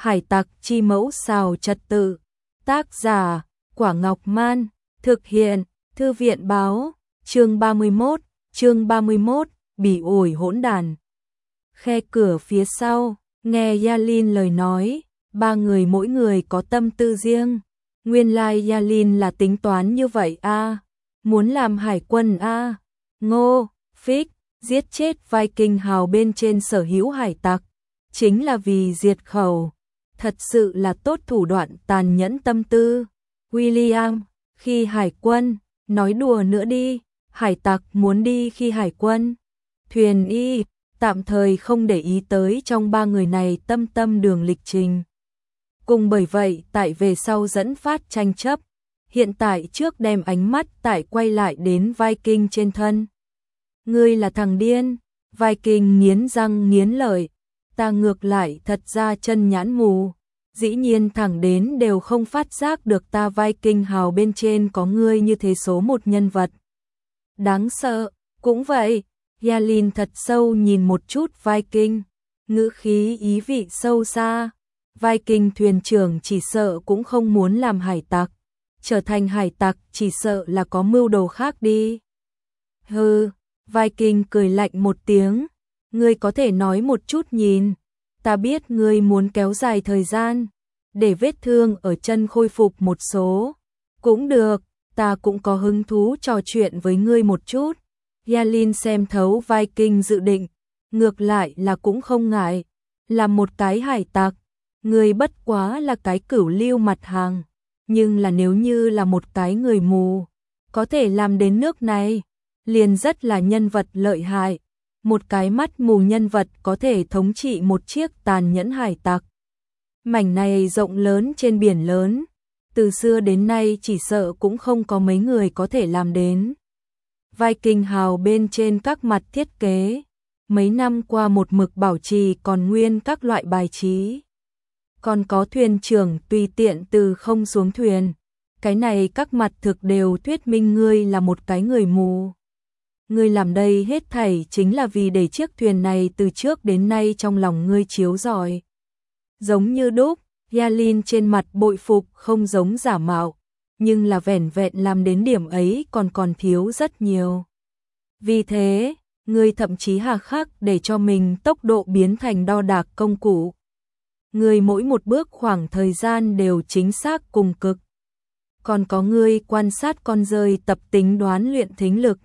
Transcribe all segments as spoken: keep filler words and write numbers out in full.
Hải tặc chi mẫu xào trật tự. Tác giả, Quả Ngọc Man. Thực hiện, Thư viện báo. Chương ba mươi mốt, chương ba mươi mốt, bỉ ổi hỗn đàn. Khe cửa phía sau, nghe Yalin lời nói, ba người mỗi người có tâm tư riêng. Nguyên lai Yalin là tính toán như vậy a, à. Muốn làm hải quân a. À. Ngô, Phích, giết chết Viking hào bên trên sở hữu hải tặc, chính là vì diệt khẩu. Thật sự là tốt thủ đoạn tàn nhẫn tâm tư. William, khi hải quân, nói đùa nữa đi, hải tặc muốn đi khi hải quân. Thuyền y, tạm thời không để ý tới trong ba người này tâm tâm đường lịch trình. Cùng bởi vậy tại về sau dẫn phát tranh chấp, hiện tại trước đem ánh mắt tại quay lại đến Viking trên thân. Ngươi là thằng điên, Viking nghiến răng nghiến lợi, ta ngược lại thật ra chân nhãn mù, dĩ nhiên thẳng đến đều không phát giác được ta Viking hào bên trên có ngươi như thế số một nhân vật. Đáng sợ, cũng vậy, Yalin thật sâu nhìn một chút Viking, ngữ khí ý vị sâu xa. Viking thuyền trưởng chỉ sợ cũng không muốn làm hải tặc, trở thành hải tặc chỉ sợ là có mưu đồ khác đi. Hừ, Viking cười lạnh một tiếng, ngươi có thể nói một chút nhìn, ta biết ngươi muốn kéo dài thời gian, để vết thương ở chân khôi phục một số. Cũng được, ta cũng có hứng thú trò chuyện với ngươi một chút. Yalin xem thấu Viking dự định, ngược lại là cũng không ngại, là một cái hải tặc. Người bất quá là cái cửu lưu mặt hàng, nhưng là nếu như là một cái người mù, có thể làm đến nước này, liền rất là nhân vật lợi hại. Một cái mắt mù nhân vật có thể thống trị một chiếc tàn nhẫn hải tặc. Mảnh này rộng lớn trên biển lớn, từ xưa đến nay chỉ sợ cũng không có mấy người có thể làm đến. Viking hào bên trên các mặt thiết kế, mấy năm qua một mực bảo trì còn nguyên các loại bài trí. Còn có thuyền trưởng tùy tiện từ không xuống thuyền. Cái này các mặt thực đều thuyết minh ngươi là một cái người mù. Ngươi làm đây hết thảy chính là vì để chiếc thuyền này từ trước đến nay trong lòng ngươi chiếu rọi. Giống như đúc, Yalin trên mặt bội phục không giống giả mạo, nhưng là vẻn vẹn làm đến điểm ấy còn còn thiếu rất nhiều. Vì thế, ngươi thậm chí hà khắc để cho mình tốc độ biến thành đo đạc công cụ. Ngươi mỗi một bước khoảng thời gian đều chính xác cùng cực. Còn có ngươi quan sát con rơi tập tính đoán luyện thính lực.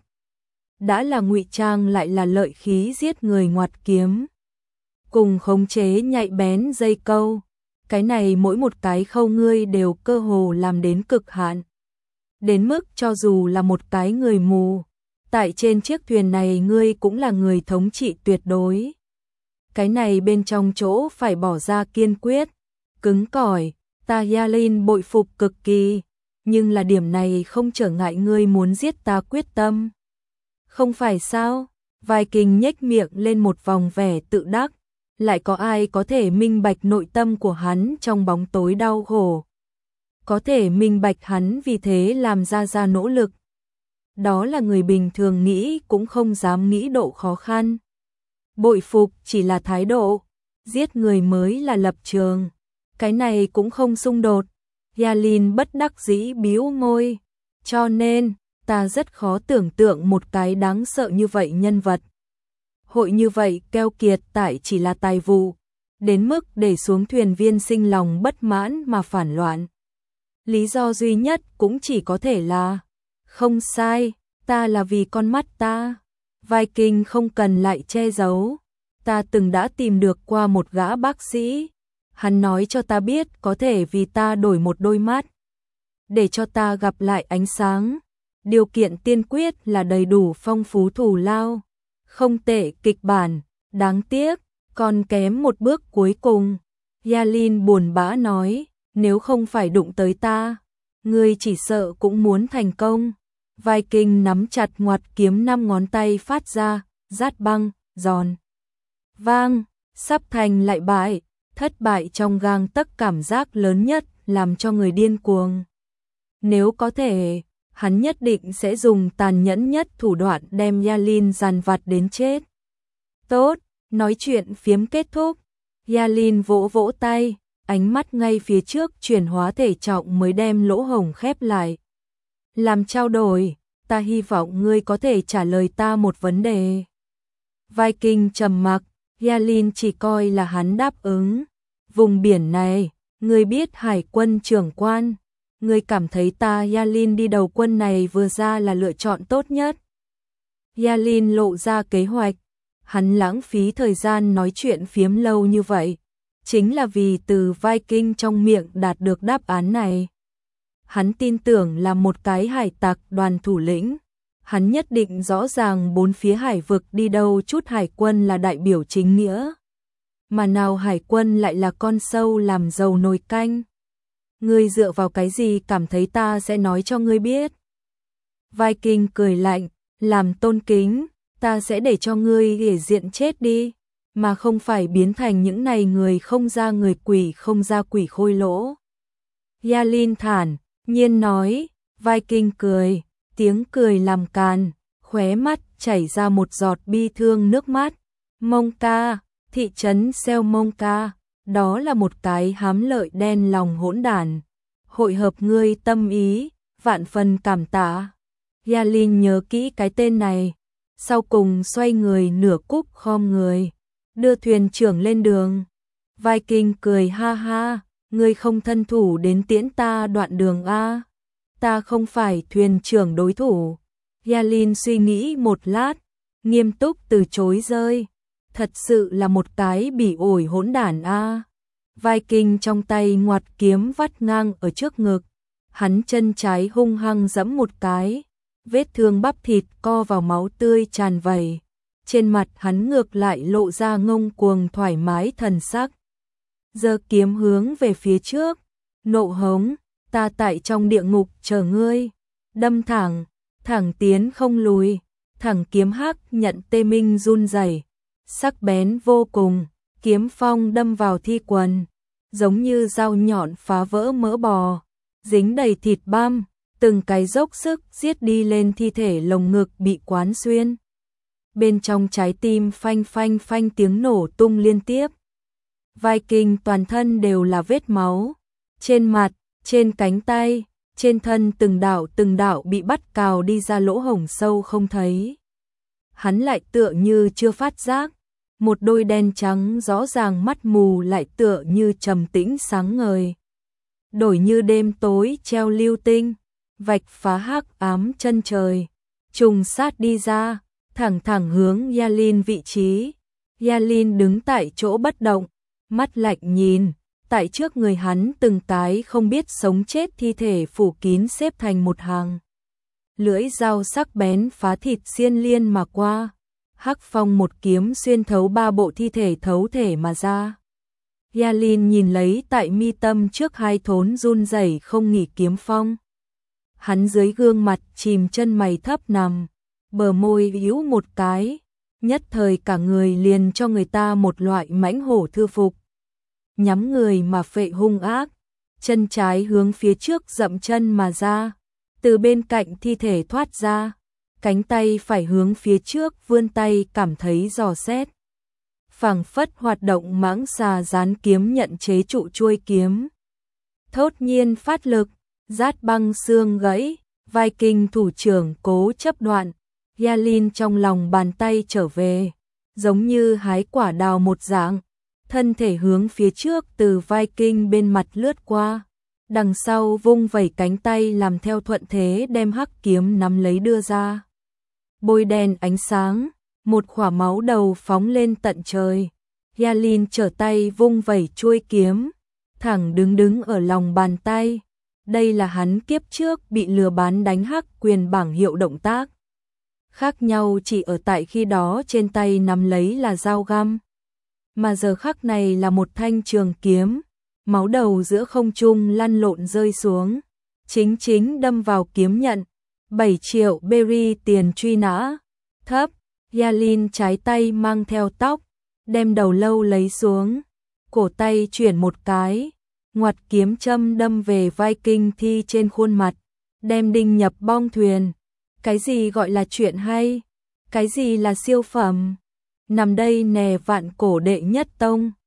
Đã là ngụy trang lại là lợi khí giết người ngoặt kiếm. Cùng khống chế nhạy bén dây câu. Cái này mỗi một cái khâu ngươi đều cơ hồ làm đến cực hạn. Đến mức cho dù là một cái người mù, tại trên chiếc thuyền này ngươi cũng là người thống trị tuyệt đối. Cái này bên trong chỗ phải bỏ ra kiên quyết, cứng cỏi, ta Yalin bội phục cực kỳ, nhưng là điểm này không trở ngại ngươi muốn giết ta quyết tâm. Không phải sao? Viking nhếch miệng lên một vòng vẻ tự đắc, lại có ai có thể minh bạch nội tâm của hắn trong bóng tối đau khổ. Có thể minh bạch hắn vì thế làm ra ra nỗ lực. Đó là người bình thường nghĩ cũng không dám nghĩ độ khó khăn. Bội phục chỉ là thái độ, giết người mới là lập trường. Cái này cũng không xung đột. Yalin bất đắc dĩ bĩu môi. Cho nên, ta rất khó tưởng tượng một cái đáng sợ như vậy nhân vật. Hội như vậy keo kiệt tại chỉ là tài vụ, đến mức để xuống thuyền viên sinh lòng bất mãn mà phản loạn. Lý do duy nhất cũng chỉ có thể là, không sai, ta là vì con mắt ta. Viking không cần lại che giấu, ta từng đã tìm được qua một gã bác sĩ, hắn nói cho ta biết có thể vì ta đổi một đôi mắt, để cho ta gặp lại ánh sáng. Điều kiện tiên quyết là đầy đủ phong phú thù lao, không tệ kịch bản, đáng tiếc, còn kém một bước cuối cùng. Yalin buồn bã nói, nếu không phải đụng tới ta, ngươi chỉ sợ cũng muốn thành công. Viking nắm chặt ngoặt kiếm năm ngón tay phát ra, rát băng, giòn. Vang, sắp thành lại bại, thất bại trong gang tấc cảm giác lớn nhất làm cho người điên cuồng. Nếu có thể, hắn nhất định sẽ dùng tàn nhẫn nhất thủ đoạn đem Yalin dằn vặt đến chết. Tốt, nói chuyện phiếm kết thúc. Yalin vỗ vỗ tay, ánh mắt ngay phía trước chuyển hóa thể trọng mới đem lỗ hổng khép lại. Làm trao đổi, ta hy vọng ngươi có thể trả lời ta một vấn đề. Viking trầm mặc, Yalin chỉ coi là hắn đáp ứng. Vùng biển này, ngươi biết hải quân trưởng quan, ngươi cảm thấy ta Yalin đi đầu quân này vừa ra là lựa chọn tốt nhất. Yalin lộ ra kế hoạch, hắn lãng phí thời gian nói chuyện phiếm lâu như vậy, chính là vì từ Viking trong miệng đạt được đáp án này. Hắn tin tưởng là một cái hải tặc đoàn thủ lĩnh, hắn nhất định rõ ràng bốn phía hải vực đi đâu chút hải quân là đại biểu chính nghĩa. Mà nào hải quân lại là con sâu làm dầu nồi canh. Ngươi dựa vào cái gì cảm thấy ta sẽ nói cho ngươi biết? Viking cười lạnh, làm tôn kính, ta sẽ để cho ngươi để diện chết đi, mà không phải biến thành những này người không ra người quỷ không ra quỷ khôi lỗ. Yalin thản nhiên nói, Viking cười, tiếng cười làm càn, khóe mắt chảy ra một giọt bi thương nước mắt. Monka, thị trấn Seo Monka, đó là một cái hám lợi đen lòng hỗn đản. Hội hợp ngươi tâm ý, vạn phần cảm tạ. Yalin nhớ kỹ cái tên này, sau cùng xoay người nửa cúc khom người, đưa thuyền trưởng lên đường. Viking cười ha ha, ngươi không thân thủ đến tiễn ta đoạn đường a? Ta không phải thuyền trưởng đối thủ. Yalin suy nghĩ một lát, nghiêm túc từ chối rơi. Thật sự là một cái bỉ ổi hỗn đản a. Viking trong tay ngoặt kiếm vắt ngang ở trước ngực, hắn chân trái hung hăng giẫm một cái, vết thương bắp thịt co vào máu tươi tràn vẩy. Trên mặt hắn ngược lại lộ ra ngông cuồng thoải mái thần sắc. Giơ kiếm hướng về phía trước, nộ hống, ta tại trong địa ngục chờ ngươi. Đâm thẳng, thẳng tiến không lùi, thẳng kiếm hắc nhận tê minh run rẩy, sắc bén vô cùng, kiếm phong đâm vào thi quần, giống như dao nhọn phá vỡ mỡ bò, dính đầy thịt băm, từng cái dốc sức giết đi lên thi thể lồng ngực bị quán xuyên. Bên trong trái tim phanh phanh phanh tiếng nổ tung liên tiếp. Viking toàn thân đều là vết máu, trên mặt, trên cánh tay, trên thân từng đạo từng đạo bị bắt cào đi ra lỗ hổng sâu không thấy. Hắn lại tựa như chưa phát giác, một đôi đen trắng rõ ràng mắt mù lại tựa như trầm tĩnh sáng ngời. Đổi như đêm tối treo lưu tinh, vạch phá hắc ám chân trời, trùng sát đi ra, thẳng thẳng hướng Yalin vị trí. Yalin đứng tại chỗ bất động, mắt lạnh nhìn, tại trước người hắn từng cái không biết sống chết thi thể phủ kín xếp thành một hàng. Lưỡi dao sắc bén phá thịt xiên liên mà qua, hắc phong một kiếm xuyên thấu ba bộ thi thể thấu thể mà ra. Yalin nhìn lấy tại mi tâm trước hai thốn run rẩy không nghỉ kiếm phong. Hắn dưới gương mặt chìm chân mày thấp nằm, bờ môi yếu một cái, nhất thời cả người liền cho người ta một loại mãnh hổ thư phục. Nhắm người mà phệ hung ác, chân trái hướng phía trước dậm chân mà ra, từ bên cạnh thi thể thoát ra, cánh tay phải hướng phía trước vươn tay cảm thấy dò xét. Phảng phất hoạt động mãng xà gián kiếm nhận chế trụ chuôi kiếm. Thốt nhiên phát lực, rát băng xương gãy, Viking thủ trưởng cố chấp đoạn, Yalin trong lòng bàn tay trở về, giống như hái quả đào một dạng, thân thể hướng phía trước từ Viking bên mặt lướt qua, đằng sau vung vẩy cánh tay làm theo thuận thế đem hắc kiếm nắm lấy đưa ra. Bôi đen ánh sáng, một khỏa máu đầu phóng lên tận trời, Yalin trở tay vung vẩy chuôi kiếm, thẳng đứng đứng ở lòng bàn tay. Đây là hắn kiếp trước bị lừa bán đánh hắc quyền bảng hiệu động tác. Khác nhau chỉ ở tại khi đó trên tay nắm lấy là dao găm, mà giờ khắc này là một thanh trường kiếm, máu đầu giữa không trung lăn lộn rơi xuống, chính chính đâm vào kiếm nhận. bảy triệu berry tiền truy nã. Thấp, Yalin trái tay mang theo tóc, đem đầu lâu lấy xuống, cổ tay chuyển một cái, ngoặt kiếm châm đâm về Viking thi trên khuôn mặt, đem đinh nhập bong thuyền. Cái gì gọi là chuyện hay? Cái gì là siêu phẩm? Nằm đây nè vạn cổ đệ nhất tông.